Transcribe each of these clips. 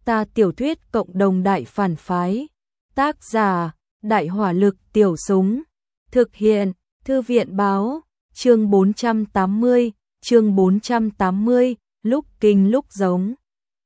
Ta tiểu thuyết cộng đồng đại phản phái. Tác giả, Đại hỏa lực tiểu súng. Thực hiện, Thư viện báo, chương 480, lúc kinh lúc giống.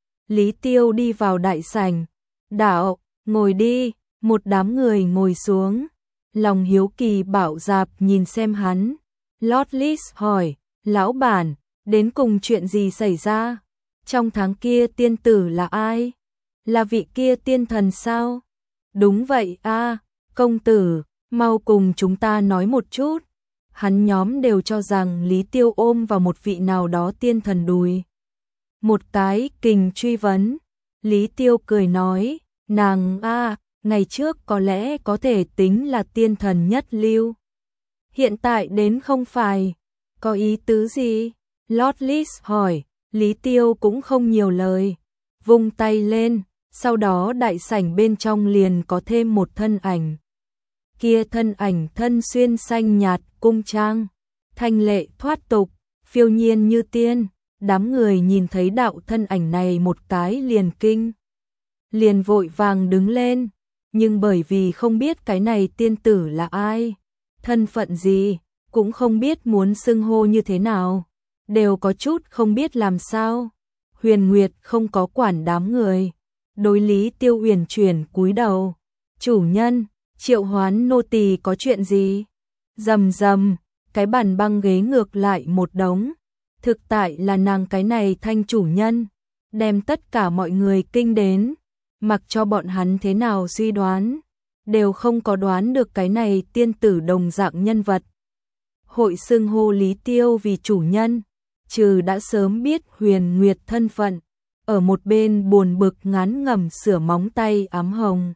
Lý Tiêu đi vào đại sảnh. Đạo, ngồi đi, một đám người ngồi xuống. Lòng hiếu kỳ bạo dạp nhìn xem hắn. Lord Lis hỏi, lão bản, đến cùng chuyện gì xảy ra? Trong tháng kia tiên tử là ai? Là vị kia tiên thần sao? Đúng vậy a, công tử, mau cùng chúng ta nói một chút. Hắn nhóm đều cho rằng Lý Tiêu ôm vào một vị nào đó tiên thần đùi. Một cái kình truy vấn. Lý Tiêu cười nói, nàng ngày trước có lẽ có thể tính là tiên thần nhất lưu. Hiện tại đến không phải. Có ý tứ gì? Lord Lis hỏi. Lý Tiêu cũng không nhiều lời. Vung tay lên. Sau đó đại sảnh bên trong liền có thêm một thân ảnh. Kia thân ảnh thân xuyên xanh nhạt cung trang, thanh lệ thoát tục, phiêu nhiên như tiên. Đám người nhìn thấy đạo thân ảnh này một cái liền kinh. Liền vội vàng đứng lên. Nhưng bởi vì không biết cái này tiên tử là ai, thân phận gì, cũng không biết muốn xưng hô như thế nào, đều có chút không biết làm sao. Huyền Nguyệt không có quản đám người. Đối Lý Tiêu uyển chuyển cúi đầu. Chủ nhân, triệu hoán nô tỳ có chuyện gì? Rầm rầm, cái bàn băng ghế ngược lại một đống. Thực tại là nàng cái này thanh chủ nhân, đem tất cả mọi người kinh đến. Mặc cho bọn hắn thế nào suy đoán, đều không có đoán được cái này tiên tử đồng dạng nhân vật. Hội xưng hô Lý Tiêu vì chủ nhân, trừ đã sớm biết Huyền Nguyệt thân phận, ở một bên buồn bực ngán ngẩm sửa móng tay ám hồng.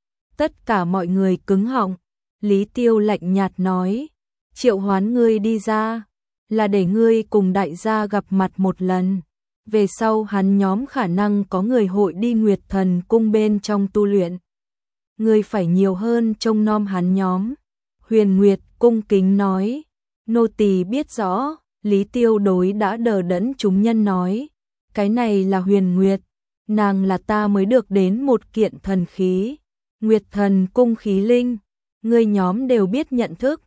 Tất cả mọi người cứng họng. Lý Tiêu lạnh nhạt nói, triệu hoán ngươi đi ra, là để ngươi cùng đại gia gặp mặt một lần. Về sau hắn nhóm khả năng có người hội đi Nguyệt Thần cung bên trong tu luyện. Ngươi phải nhiều hơn trông nom hắn nhóm. Huyền Nguyệt cung kính nói, nô tỳ biết rõ. Lý Tiêu đối đã đờ đẫn chúng nhân nói, cái này là Huyền Nguyệt, nàng là ta mới được đến một kiện thần khí, Nguyệt Thần cung khí linh, ngươi nhóm đều biết nhận thức.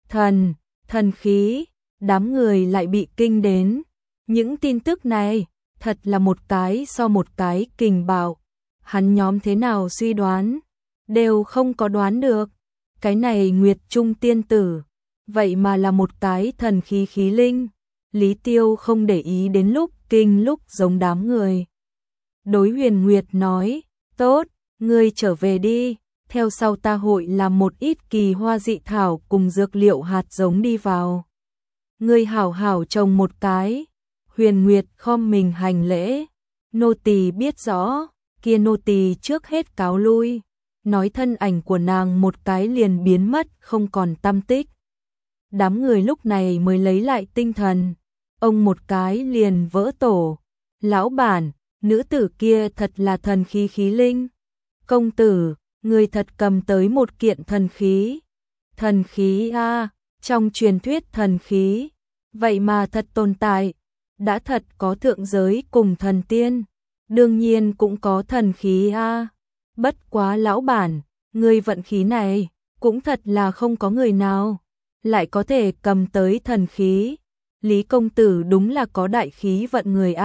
Thần khí, đám người lại bị kinh đến. Những tin tức này, thật là một cái so một cái kình bạo. Hắn nhóm thế nào suy đoán, đều không có đoán được. Cái này Nguyệt Trung tiên tử, vậy mà là một cái thần khí khí linh. Lý Tiêu không để ý đến lúc kinh lúc giống đám người. Đối Huyền Nguyệt nói, tốt, ngươi trở về đi, theo sau ta hội làm một ít kỳ hoa dị thảo cùng dược liệu hạt giống đi vào. Ngươi hảo hảo trồng một cái. Huyền Nguyệt khom mình hành lễ, nô tỳ biết rõ, kia nô tỳ trước hết cáo lui. Nói thân ảnh của nàng một cái liền biến mất không còn tăm tích. Đám người lúc này mới lấy lại tinh thần. Ông một cái liền vỡ tổ. Lão bản, nữ tử kia thật là thần khí khí linh. Công tử, người thật cầm tới một kiện thần khí. Thần khí trong truyền thuyết thần khí, vậy mà thật tồn tại. Đã thật có thượng giới cùng thần tiên, đương nhiên cũng có thần khí Bất quá lão bản, người vận khí này, cũng thật là không có người nào lại có thể cầm tới thần khí. Lý công tử đúng là có đại khí vận người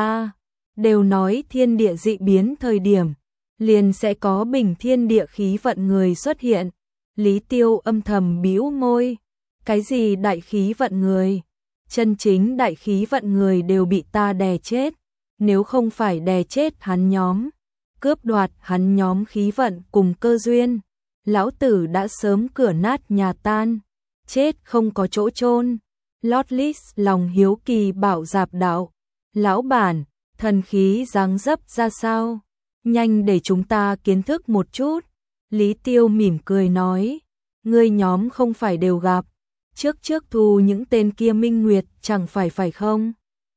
Đều nói thiên địa dị biến thời điểm, liền sẽ có bình thiên địa khí vận người xuất hiện. Lý Tiêu âm thầm bĩu môi. Cái gì đại khí vận người? Chân chính đại khí vận người đều bị ta đè chết. Nếu không phải đè chết hắn nhóm, cướp đoạt hắn nhóm khí vận cùng cơ duyên, lão tử đã sớm cửa nát nhà tan, chết không có chỗ chôn. Lord Lis lòng hiếu kỳ bảo dạp đạo, lão bản, thần khí dáng dấp ra sao? Nhanh để chúng ta kiến thức một chút. Lý Tiêu mỉm cười nói, ngươi nhóm không phải đều gặp, trước thu những tên kia minh nguyệt chẳng phải không?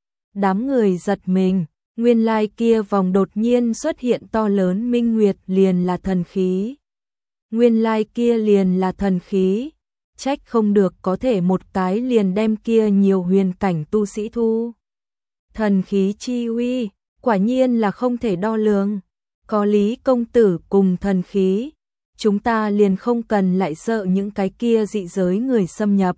Đám người giật mình, nguyên lai kia vòng đột nhiên xuất hiện to lớn minh nguyệt liền là thần khí. Nguyên lai kia liền là thần khí, trách không được có thể một cái liền đem kia nhiều huyền cảnh tu sĩ thu. Thần khí chi uy, quả nhiên là không thể đo lường. có Lý công tử cùng thần khí, chúng ta liền không cần lại sợ những cái kia dị giới người xâm nhập.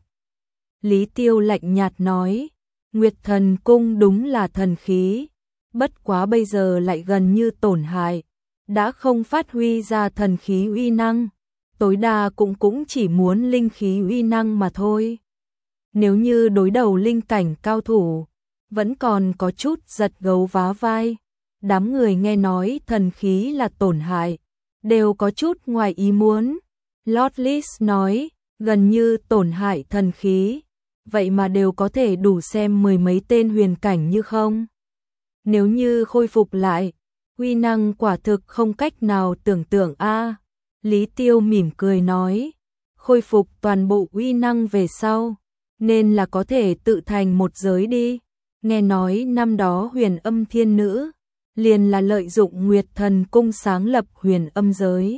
Lý Tiêu lạnh nhạt nói, Nguyệt Thần Cung đúng là thần khí, bất quá bây giờ lại gần như tổn hại, đã không phát huy ra thần khí uy năng, tối đa cũng chỉ muốn linh khí uy năng mà thôi. Nếu như đối đầu linh cảnh cao thủ, vẫn còn có chút giật gấu vá vai. Đám người nghe nói thần khí là tổn hại, đều có chút ngoài ý muốn. Lord Lis nói, gần như tổn hại thần khí, vậy mà đều có thể đủ xem mười mấy tên huyền cảnh như không. Nếu như khôi phục lại, uy năng quả thực không cách nào tưởng tượng a. Lý Tiêu mỉm cười nói, khôi phục toàn bộ uy năng về sau, nên là có thể tự thành một giới đi. Nghe nói năm đó Huyền Âm Thiên Nữ liền là lợi dụng Nguyệt Thần Cung sáng lập Huyền Âm giới.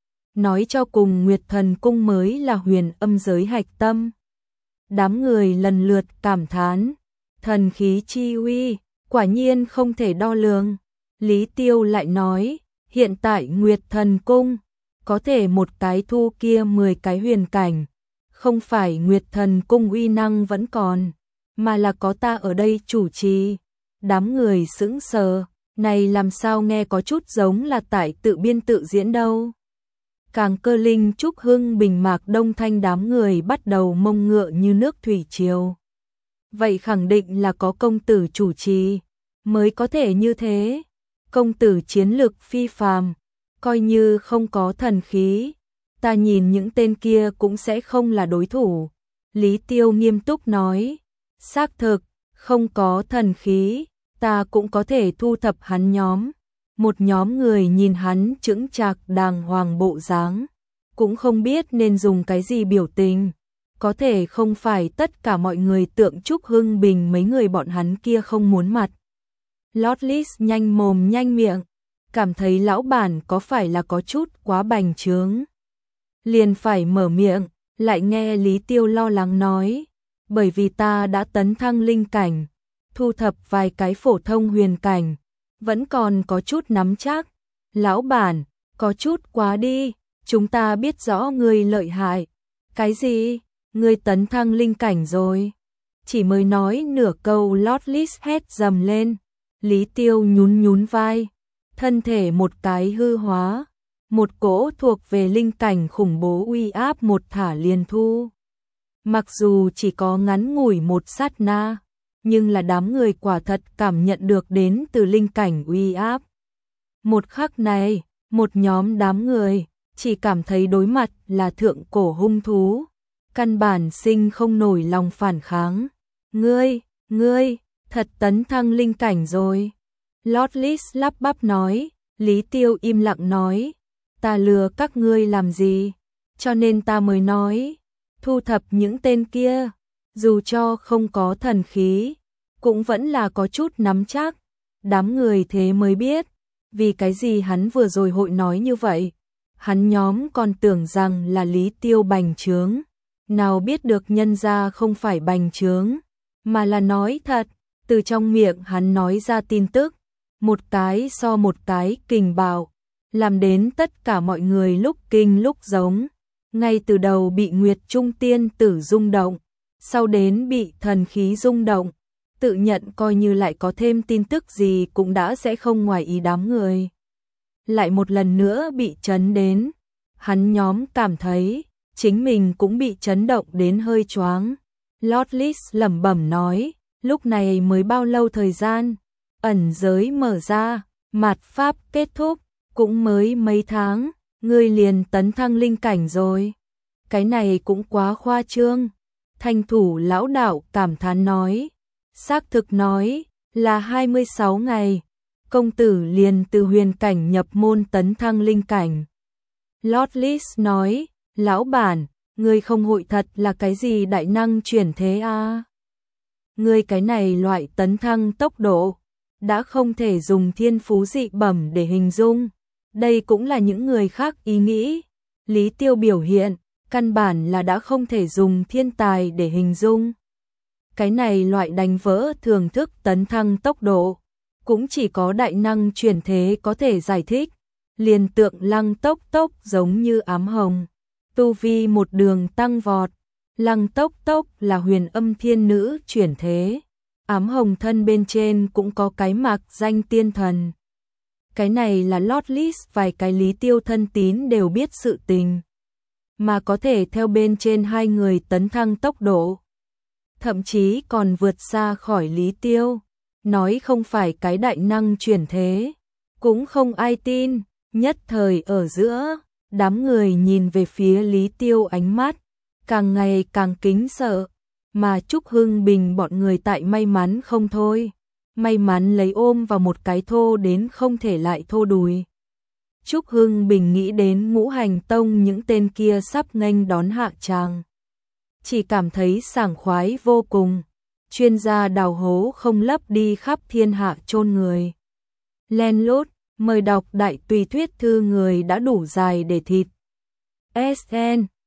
Nói cho cùng Nguyệt Thần Cung mới là Huyền Âm giới hạch tâm. Đám người lần lượt cảm thán, thần khí chi uy, quả nhiên không thể đo lường. Lý Tiêu lại nói, hiện tại Nguyệt Thần Cung có thể một cái thu kia 10 cái huyền cảnh, không phải Nguyệt Thần Cung uy năng vẫn còn, mà là có ta ở đây chủ trì. Đám người sững sờ, này làm sao nghe có chút giống là tại tự biên tự diễn đâu. Càng Cơ Linh, Trúc Hưng, Bình Mạc, Đông Thanh đám người bắt đầu mông ngựa như nước thủy triều. Vậy khẳng định là có công tử chủ trì, mới có thể như thế. Công tử chiến lực phi phàm, coi như không có thần khí, ta nhìn những tên kia cũng sẽ không là đối thủ. Lý Tiêu nghiêm túc nói, xác thực, không có thần khí, ta cũng có thể thu thập hắn nhóm. Một nhóm người nhìn hắn chững chạc đàng hoàng bộ dáng, cũng không biết nên dùng cái gì biểu tình. Có thể không phải tất cả mọi người tượng Trúc Hưng Bình mấy người bọn hắn kia không muốn mặt. Lord Lis nhanh mồm nhanh miệng, cảm thấy lão bản có phải là có chút quá bành trướng. Liền phải mở miệng, lại nghe Lý Tiêu lo lắng nói, bởi vì ta đã tấn thăng linh cảnh, thu thập vài cái phổ thông huyền cảnh, vẫn còn có chút nắm chắc. Lão bản, có chút quá đi, chúng ta biết rõ ngươi lợi hại. Cái gì? Ngươi tấn thăng linh cảnh rồi? Chỉ mới nói nửa câu Lord Lis hét dầm lên. Lý Tiêu nhún nhún vai, thân thể một cái hư hóa, một cỗ thuộc về linh cảnh khủng bố uy áp một thả liền thu. Mặc dù chỉ có ngắn ngủi một sát na, nhưng là đám người quả thật cảm nhận được đến từ linh cảnh uy áp. Một khắc này, một nhóm đám người chỉ cảm thấy đối mặt là thượng cổ hung thú, căn bản sinh không nổi lòng phản kháng. Ngươi, thật tấn thăng linh cảnh rồi. Lord Lis lắp bắp nói. Lý Tiêu im lặng nói, ta lừa các ngươi làm gì, cho nên ta mới nói, thu thập những tên kia, dù cho không có thần khí, cũng vẫn là có chút nắm chắc. Đám người thế mới biết, vì cái gì hắn vừa rồi hội nói như vậy. Hắn nhóm còn tưởng rằng là Lý Tiêu bành trướng, nào biết được nhân ra không phải bành trướng, mà là nói thật. Từ trong miệng hắn nói ra tin tức, một cái so một cái kình bạo, làm đến tất cả mọi người lúc kinh lúc giống. Ngay từ đầu bị Nguyệt Trung Tiên Tử rung động, sau đến bị thần khí rung động, tự nhận coi như lại có thêm tin tức gì cũng đã sẽ không ngoài ý đám người. Lại một lần nữa bị chấn đến, hắn nhóm cảm thấy chính mình cũng bị chấn động đến hơi choáng. Lord Lis lẩm bẩm nói, lúc này mới bao lâu thời gian, ẩn giới mở ra, mạt pháp kết thúc, cũng mới mấy tháng, ngươi liền tấn thăng linh cảnh rồi. Cái này cũng quá khoa trương. Thanh thủ lão đạo cảm thán nói, xác thực nói là 26 ngày, công tử liền từ huyền cảnh nhập môn tấn thăng linh cảnh. Lord Lis nói, lão bản, ngươi không hội thật là cái gì đại năng chuyển thế à? Ngươi cái này loại tấn thăng tốc độ, đã không thể dùng thiên phú dị bẩm để hình dung. Đây cũng là những người khác ý nghĩ. Lý Tiêu biểu hiện, căn bản là đã không thể dùng thiên tài để hình dung. Cái này loại đánh vỡ thường thức tấn thăng tốc độ, cũng chỉ có đại năng chuyển thế có thể giải thích. liền tượng Lăng Tốc Tốc giống như ám hồng, tu vi một đường tăng vọt. Lăng Tốc Tốc là huyền âm thiên nữ chuyển thế, ám hồng thân bên trên cũng có cái mạc danh tiên thần. Cái này là lót list vài cái Lý Tiêu thân tín đều biết sự tình, mà có thể theo bên trên hai người tấn thăng tốc độ, thậm chí còn vượt xa khỏi Lý Tiêu. Nói không phải cái đại năng chuyển thế, cũng không ai tin. Nhất thời ở giữa, đám người nhìn về phía Lý Tiêu ánh mắt càng ngày càng kính sợ, mà Trúc Hưng Bình bọn người tại may mắn không thôi, may mắn lấy ôm vào một cái thô đến không thể lại thô đùi. Trúc Hưng Bình nghĩ đến Ngũ Hành Tông những tên kia sắp nghênh đón hạ tràng, chỉ cảm thấy sảng khoái vô cùng. Chuyên gia đào hố không lấp đi khắp thiên hạ chôn người. Len lút, mời đọc đại tùy thuyết thư người đã đủ dài để thịt. SN